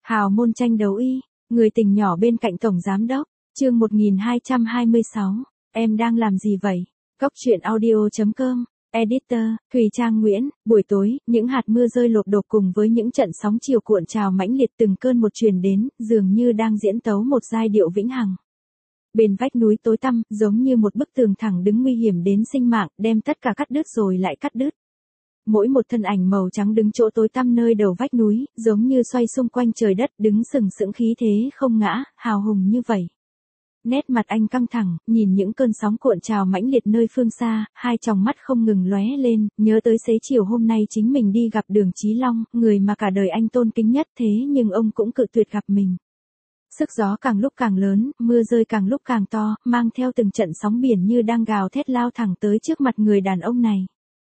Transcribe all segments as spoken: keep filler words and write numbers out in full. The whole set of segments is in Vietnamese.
Hào môn tranh đấu y, người tình nhỏ bên cạnh tổng giám đốc, chương một nghìn hai trăm hai mươi sáu, em đang làm gì vậy? Góc truyện audio.com, Editor, Thùy Trang Nguyễn, buổi tối, những hạt mưa rơi lộp đột cùng với những trận sóng chiều cuộn trào mãnh liệt từng cơn một truyền đến, dường như đang diễn tấu một giai điệu vĩnh hằng. Bên vách núi tối tăm, giống như một bức tường thẳng đứng nguy hiểm đến sinh mạng, đem tất cả cắt đứt rồi lại cắt đứt. Mỗi một thân ảnh màu trắng đứng chỗ tối tăm nơi đầu vách núi, giống như xoay xung quanh trời đất, đứng sừng sững khí thế không ngã, hào hùng như vậy. Nét mặt anh căng thẳng, nhìn những cơn sóng cuộn trào mãnh liệt nơi phương xa, hai tròng mắt không ngừng lóe lên, nhớ tới xế chiều hôm nay chính mình đi gặp Đường Chí Long, người mà cả đời anh tôn kính nhất, thế nhưng ông cũng cự tuyệt gặp mình. Sức gió càng lúc càng lớn, mưa rơi càng lúc càng to, mang theo từng trận sóng biển như đang gào thét lao thẳng tới trước mặt người đàn ông này.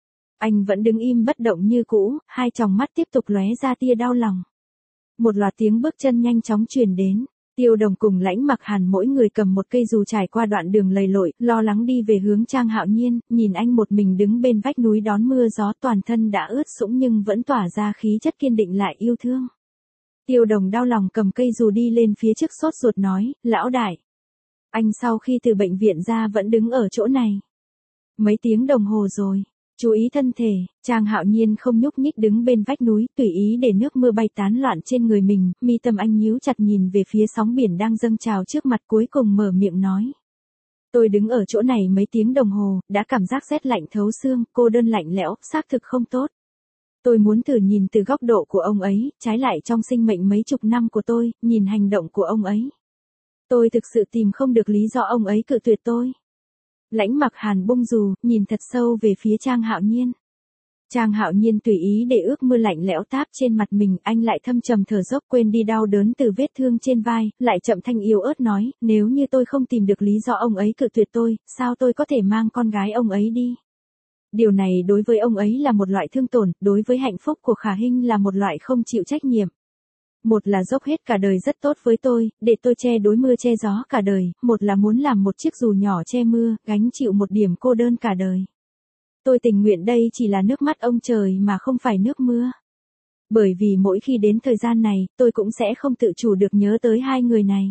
Anh vẫn đứng im bất động như cũ, hai tròng mắt tiếp tục lóe ra tia đau lòng. Một loạt tiếng bước chân nhanh chóng truyền đến. Tiêu Đồng cùng Lãnh Mặc Hàn mỗi người cầm một cây dù trải qua đoạn đường lầy lội, lo lắng đi về hướng Trang Hạo Nhiên, nhìn anh một mình đứng bên vách núi đón mưa gió, toàn thân đã ướt sũng nhưng vẫn tỏa ra khí chất kiên định lại yêu thương. Tiêu Đồng đau lòng cầm cây dù đi lên phía trước sốt ruột nói, lão đại. Anh sau khi từ bệnh viện ra vẫn đứng ở chỗ này. Mấy tiếng đồng hồ rồi. Chú ý thân thể, Trang Hạo Nhiên không nhúc nhích đứng bên vách núi, tùy ý để nước mưa bay tán loạn trên người mình, mi tâm anh nhíu chặt nhìn về phía sóng biển đang dâng trào trước mặt, cuối cùng mở miệng nói. Tôi đứng ở chỗ này mấy tiếng đồng hồ, đã cảm giác rét lạnh thấu xương, cô đơn lạnh lẽo, xác thực không tốt. Tôi muốn thử nhìn từ góc độ của ông ấy, trái lại trong sinh mệnh mấy chục năm của tôi, nhìn hành động của ông ấy. Tôi thực sự tìm không được lý do ông ấy cự tuyệt tôi. Lãnh Mặc Hàn bung dù, nhìn thật sâu về phía Trang Hạo Nhiên. Trang Hạo Nhiên tùy ý để ước mưa lạnh lẽo táp trên mặt mình, anh lại thâm trầm thở dốc quên đi đau đớn từ vết thương trên vai, lại chậm thanh yếu ớt nói, nếu như tôi không tìm được lý do ông ấy cự tuyệt tôi, sao tôi có thể mang con gái ông ấy đi? Điều này đối với ông ấy là một loại thương tổn, đối với hạnh phúc của Khả Hinh là một loại không chịu trách nhiệm. Một là dốc hết cả đời rất tốt với tôi, để tôi che đối mưa che gió cả đời, một là muốn làm một chiếc dù nhỏ che mưa, gánh chịu một điểm cô đơn cả đời. Tôi tình nguyện đây chỉ là nước mắt ông trời mà không phải nước mưa. Bởi vì mỗi khi đến thời gian này, tôi cũng sẽ không tự chủ được nhớ tới hai người này.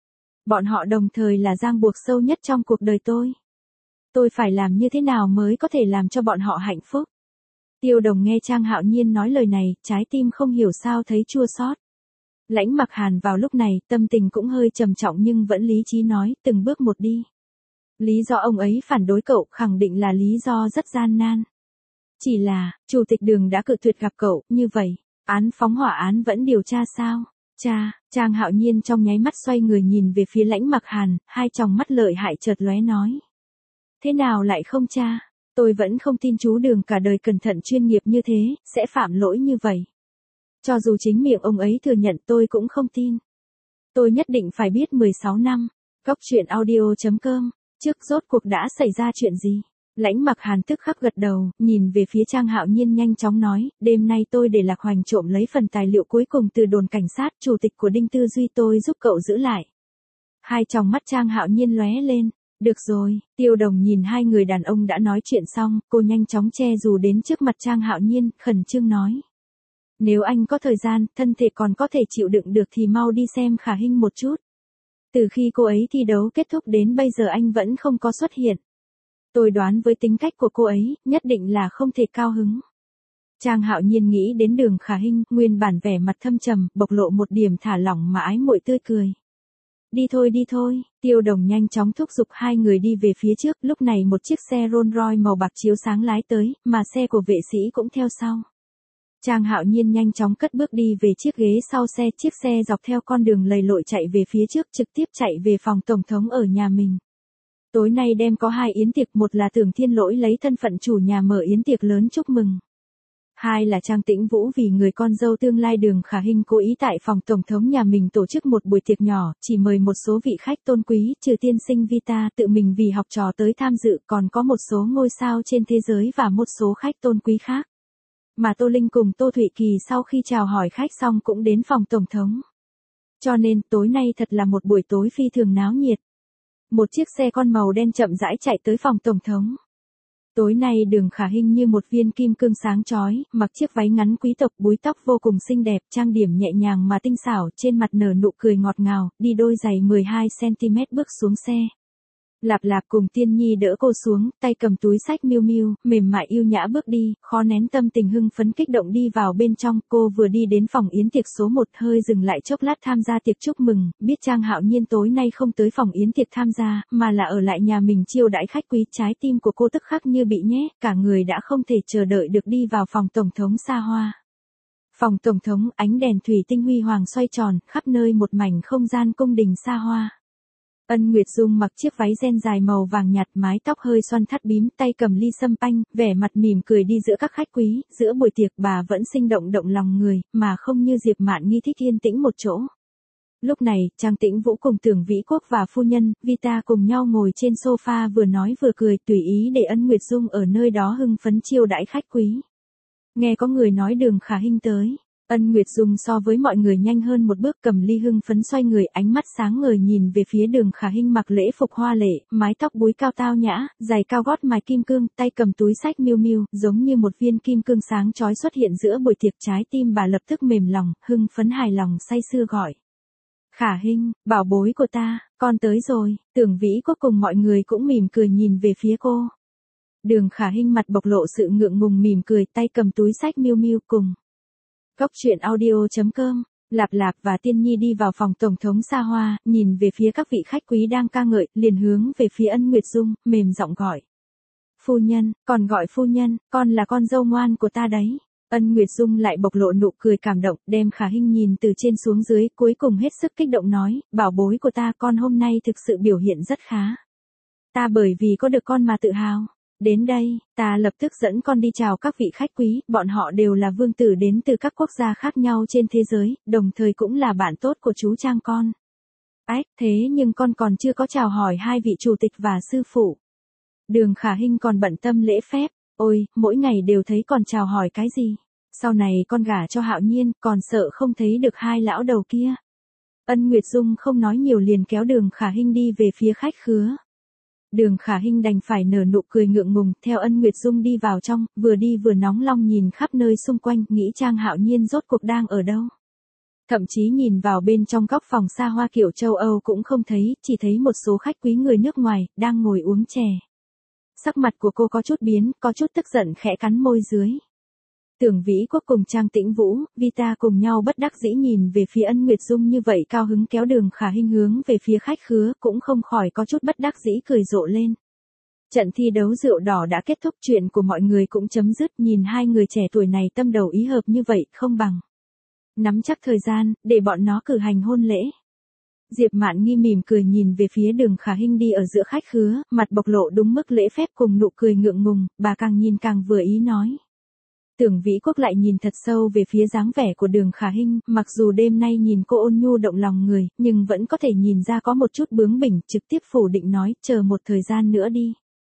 Bọn họ đồng thời là ràng buộc sâu nhất trong cuộc đời tôi. Tôi phải làm như thế nào mới có thể làm cho bọn họ hạnh phúc? Tiêu Đồng nghe Trang Hạo Nhiên nói lời này, trái tim không hiểu sao thấy chua xót. Lãnh Mặc Hàn vào lúc này, tâm tình cũng hơi trầm trọng nhưng vẫn lý trí nói, từng bước một đi. Lý do ông ấy phản đối cậu khẳng định là lý do rất gian nan. Chỉ là, Chủ tịch Đường đã cự tuyệt gặp cậu, như vậy, án phóng hỏa án vẫn điều tra sao? Cha, Trang Hạo Nhiên trong nháy mắt xoay người nhìn về phía Lãnh Mặc Hàn, hai tròng mắt lợi hại chợt lóe nói. Thế nào lại không cha? Tôi vẫn không tin chú Đường cả đời cẩn thận chuyên nghiệp như thế, sẽ phạm lỗi như vậy. Cho dù chính miệng ông ấy thừa nhận tôi cũng không tin. Tôi nhất định phải biết mười sáu năm. Góc truyện audio.com. Trước rốt cuộc đã xảy ra chuyện gì? Lãnh Mặc Hàn tức khắc gật đầu, nhìn về phía Trang Hạo Nhiên nhanh chóng nói, đêm nay tôi để Lạc Hoành trộm lấy phần tài liệu cuối cùng từ đồn cảnh sát, chủ tịch của Đinh Tư Duy tôi giúp cậu giữ lại. Hai tròng mắt Trang Hạo Nhiên lóe lên. Được rồi, Tiêu Đồng nhìn hai người đàn ông đã nói chuyện xong, cô nhanh chóng che dù đến trước mặt Trang Hạo Nhiên, khẩn trương nói. Nếu anh có thời gian, thân thể còn có thể chịu đựng được thì mau đi xem Khả Hinh một chút. Từ khi cô ấy thi đấu kết thúc đến bây giờ anh vẫn không có xuất hiện. Tôi đoán với tính cách của cô ấy, nhất định là không thể cao hứng. Trang Hạo Nhiên nghĩ đến Đường Khả Hinh, nguyên bản vẻ mặt thâm trầm, bộc lộ một điểm thả lỏng mà ái muội tươi cười. Đi thôi đi thôi, Tiêu Đồng nhanh chóng thúc giục hai người đi về phía trước, lúc này một chiếc xe Rolls Royce màu bạc chiếu sáng lái tới, mà xe của vệ sĩ cũng theo sau. Trang Hạo Nhiên nhanh chóng cất bước đi về chiếc ghế sau xe, chiếc xe dọc theo con đường lầy lội chạy về phía trước, trực tiếp chạy về phòng tổng thống ở nhà mình. Tối nay đem có hai yến tiệc, một là Tưởng Thiên Lỗi lấy thân phận chủ nhà mở yến tiệc lớn chúc mừng. Hai là Trang Tĩnh Vũ vì người con dâu tương lai Đường Khả Hinh cố ý tại phòng tổng thống nhà mình tổ chức một buổi tiệc nhỏ, chỉ mời một số vị khách tôn quý, trừ tiên sinh Vita tự mình vì học trò tới tham dự, còn có một số ngôi sao trên thế giới và một số khách tôn quý khác. Mà Tô Linh cùng Tô Thụy Kỳ sau khi chào hỏi khách xong cũng đến phòng tổng thống. Cho nên, tối nay thật là một buổi tối phi thường náo nhiệt. Một chiếc xe con màu đen chậm rãi chạy tới phòng tổng thống. Tối nay Đường Khả Hinh như một viên kim cương sáng chói, mặc chiếc váy ngắn quý tộc búi tóc vô cùng xinh đẹp, trang điểm nhẹ nhàng mà tinh xảo, trên mặt nở nụ cười ngọt ngào, đi đôi giày mười hai xăng ti mét bước xuống xe. Lạp Lạp cùng Tiên Nhi đỡ cô xuống, tay cầm túi xách Miu Miu, mềm mại yêu nhã bước đi, khó nén tâm tình hưng phấn kích động đi vào bên trong. Cô vừa đi đến phòng yến tiệc số một, hơi dừng lại chốc lát tham gia tiệc chúc mừng, biết Trang Hạo Nhiên tối nay không tới phòng yến tiệc tham gia, mà là ở lại nhà mình chiêu đãi khách quý. Trái tim của cô tức khắc như bị nhét, cả người đã không thể chờ đợi được đi vào phòng tổng thống xa hoa. Phòng tổng thống, ánh đèn thủy tinh huy hoàng xoay tròn, khắp nơi một mảnh không gian cung đình xa hoa. Ân Nguyệt Dung mặc chiếc váy ren dài màu vàng nhạt, mái tóc hơi xoăn thắt bím, tay cầm ly sâm panh, vẻ mặt mỉm cười đi giữa các khách quý. Giữa buổi tiệc bà vẫn sinh động động lòng người, mà không như Diệp Mạn Nghi thích yên tĩnh một chỗ. Lúc này, Trang Tĩnh Vũ cùng Tưởng Vĩ Quốc và phu nhân Vita cùng nhau ngồi trên sofa vừa nói vừa cười, tùy ý để Ân Nguyệt Dung ở nơi đó hưng phấn chiêu đãi khách quý. Nghe có người nói Đường Khả Hinh tới. Ân Nguyệt Dung so với mọi người nhanh hơn một bước, cầm ly hưng phấn xoay người, ánh mắt sáng ngời nhìn về phía Đường Khả Hinh mặc lễ phục hoa lệ, mái tóc búi cao tao nhã, giày cao gót mài kim cương, tay cầm túi xách Miu Miu, giống như một viên kim cương sáng chói xuất hiện giữa buổi tiệc. Trái tim bà lập tức mềm lòng, hưng phấn hài lòng say sưa gọi. Khả Hinh, bảo bối của ta, con tới rồi. Tưởng Vĩ Quốc cùng mọi người cũng mỉm cười nhìn về phía cô. Đường Khả Hinh mặt bộc lộ sự ngượng ngùng mỉm cười, tay cầm túi xách Miu Miu cùng. Góc truyện audio chấm com, Lạp Lạp và Tiên Nhi đi vào phòng tổng thống xa hoa, nhìn về phía các vị khách quý đang ca ngợi, liền hướng về phía Ân Nguyệt Dung, mềm giọng gọi. Phu nhân, còn gọi phu nhân, con là con dâu ngoan của ta đấy. Ân Nguyệt Dung lại bộc lộ nụ cười cảm động, đem Khả Hinh nhìn từ trên xuống dưới, cuối cùng hết sức kích động nói, bảo bối của ta, con hôm nay thực sự biểu hiện rất khá. Ta bởi vì có được con mà tự hào. Đến đây, ta lập tức dẫn con đi chào các vị khách quý, bọn họ đều là vương tử đến từ các quốc gia khác nhau trên thế giới, đồng thời cũng là bạn tốt của chú Trang con. Ách, thế nhưng con còn chưa có chào hỏi hai vị chủ tịch và sư phụ. Đường Khả Hinh còn bận tâm lễ phép, ôi, mỗi ngày đều thấy còn chào hỏi cái gì. Sau này con gả cho Hạo Nhiên, còn sợ không thấy được hai lão đầu kia. Ân Nguyệt Dung không nói nhiều liền kéo Đường Khả Hinh đi về phía khách khứa. Đường Khả Hinh đành phải nở nụ cười ngượng ngùng, theo Ân Nguyệt Dung đi vào trong, vừa đi vừa nóng lòng nhìn khắp nơi xung quanh, nghĩ Trang Hạo Nhiên rốt cuộc đang ở đâu. Thậm chí nhìn vào bên trong góc phòng xa hoa kiểu châu Âu cũng không thấy, chỉ thấy một số khách quý người nước ngoài, đang ngồi uống chè. Sắc mặt của cô có chút biến, có chút tức giận khẽ cắn môi dưới. Tưởng Vĩ Quốc cùng Trang Tĩnh Vũ, Vita cùng nhau bất đắc dĩ nhìn về phía Ân Nguyệt Dung như vậy, cao hứng kéo Đường Khả Hinh hướng về phía khách khứa, cũng không khỏi có chút bất đắc dĩ cười rộ lên. Trận thi đấu rượu đỏ đã kết thúc, chuyện của mọi người cũng chấm dứt, nhìn hai người trẻ tuổi này tâm đầu ý hợp như vậy, không bằng nắm chắc thời gian, để bọn nó cử hành hôn lễ. Diệp Mạn Nghi mỉm cười nhìn về phía Đường Khả Hinh đi ở giữa khách khứa, mặt bộc lộ đúng mức lễ phép cùng nụ cười ngượng ngùng, bà càng nhìn càng vừa ý nói. Tưởng Vĩ Quốc lại nhìn thật sâu về phía dáng vẻ của Đường Khả Hinh, mặc dù đêm nay nhìn cô ôn nhu động lòng người, nhưng vẫn có thể nhìn ra có một chút bướng bỉnh, trực tiếp phủ định nói, chờ một thời gian nữa đi.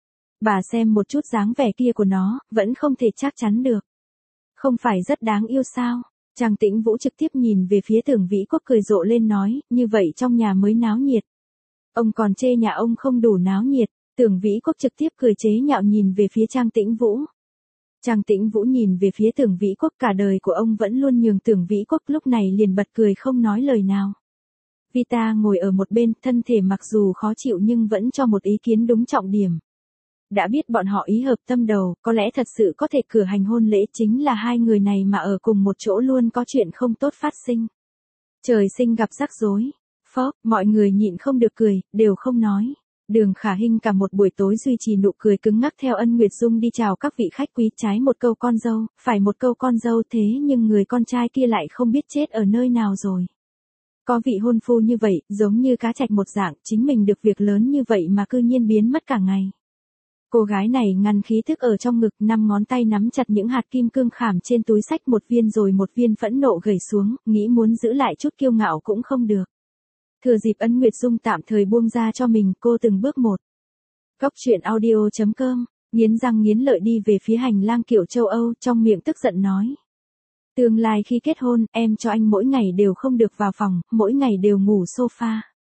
Bà xem một chút dáng vẻ kia của nó, vẫn không thể chắc chắn được. Không phải rất đáng yêu sao? Trang Tĩnh Vũ trực tiếp nhìn về phía Tưởng Vĩ Quốc cười rộ lên nói, như vậy trong nhà mới náo nhiệt. Ông còn chê nhà ông không đủ náo nhiệt. Tưởng Vĩ Quốc trực tiếp cười chế nhạo nhìn về phía Trang Tĩnh Vũ. Trang Tĩnh Vũ nhìn về phía Tưởng Vĩ Quốc, cả đời của ông vẫn luôn nhường Tưởng Vĩ Quốc, lúc này liền bật cười không nói lời nào. Vita ngồi ở một bên, thân thể mặc dù khó chịu nhưng vẫn cho một ý kiến đúng trọng điểm. Đã biết bọn họ ý hợp tâm đầu, có lẽ thật sự có thể cử hành hôn lễ, chính là hai người này mà ở cùng một chỗ luôn có chuyện không tốt phát sinh. Trời sinh gặp rắc rối. Phốc, mọi người nhịn không được cười, đều không nói. Đường Khả Hinh cả một buổi tối duy trì nụ cười cứng ngắc theo Ân Nguyệt Dung đi chào các vị khách quý, trái một câu con dâu, phải một câu con dâu, thế nhưng người con trai kia lại không biết chết ở nơi nào rồi. Có vị hôn phu như vậy, giống như cá trạch một dạng, chính mình được việc lớn như vậy mà cư nhiên biến mất cả ngày. Cô gái này ngăn khí thức ở trong ngực, năm ngón tay nắm chặt những hạt kim cương khảm trên túi xách, một viên rồi một viên phẫn nộ gầy xuống, nghĩ muốn giữ lại chút kiêu ngạo cũng không được. Thừa dịp Ân Nguyệt Dung tạm thời buông ra cho mình, cô từng bước một. Góc truyện audio chấm com, nghiến răng nghiến lợi đi về phía hành lang kiểu châu Âu, trong miệng tức giận nói. Tương lai khi kết hôn, em cho anh mỗi ngày đều không được vào phòng, mỗi ngày đều ngủ sofa.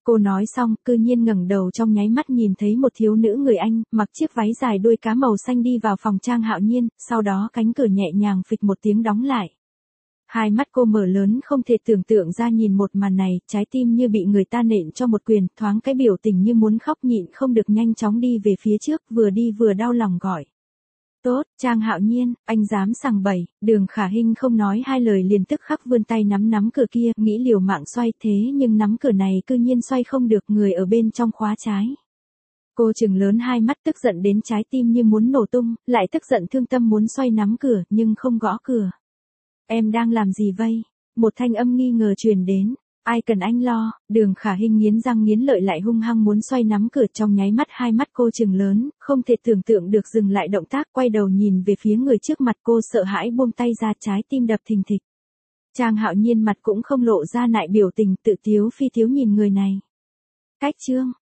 Cô nói xong, cư nhiên ngẩng đầu trong nháy mắt nhìn thấy một thiếu nữ người Anh, mặc chiếc váy dài đuôi cá màu xanh đi vào phòng Trang Hạo Nhiên, sau đó cánh cửa nhẹ nhàng phịch một tiếng đóng lại. Hai mắt cô mở lớn không thể tưởng tượng ra nhìn một màn này, trái tim như bị người ta nện cho một quyền, thoáng cái biểu tình như muốn khóc nhịn không được nhanh chóng đi về phía trước, vừa đi vừa đau lòng gọi. Tốt, Trang Hạo Nhiên, anh dám sằng bậy. Đường Khả Hinh không nói hai lời liền tức khắc vươn tay nắm nắm cửa kia, nghĩ liều mạng xoay thế nhưng nắm cửa này cư nhiên xoay không được, người ở bên trong khóa trái. Cô trừng lớn hai mắt tức giận đến trái tim như muốn nổ tung, lại tức giận thương tâm muốn xoay nắm cửa nhưng không gõ cửa. Em đang làm gì vậy? Một thanh âm nghi ngờ truyền đến. Ai cần anh lo? Đường Khả Hinh nghiến răng nghiến lợi lại hung hăng muốn xoay nắm cửa, trong nháy mắt hai mắt cô trừng lớn, không thể tưởng tượng được dừng lại động tác, quay đầu nhìn về phía người trước mặt, cô sợ hãi buông tay ra, trái tim đập thình thịch. Trang Hạo Nhiên mặt cũng không lộ ra nại biểu tình, tự tiếu phi tiếu nhìn người này. Cách chương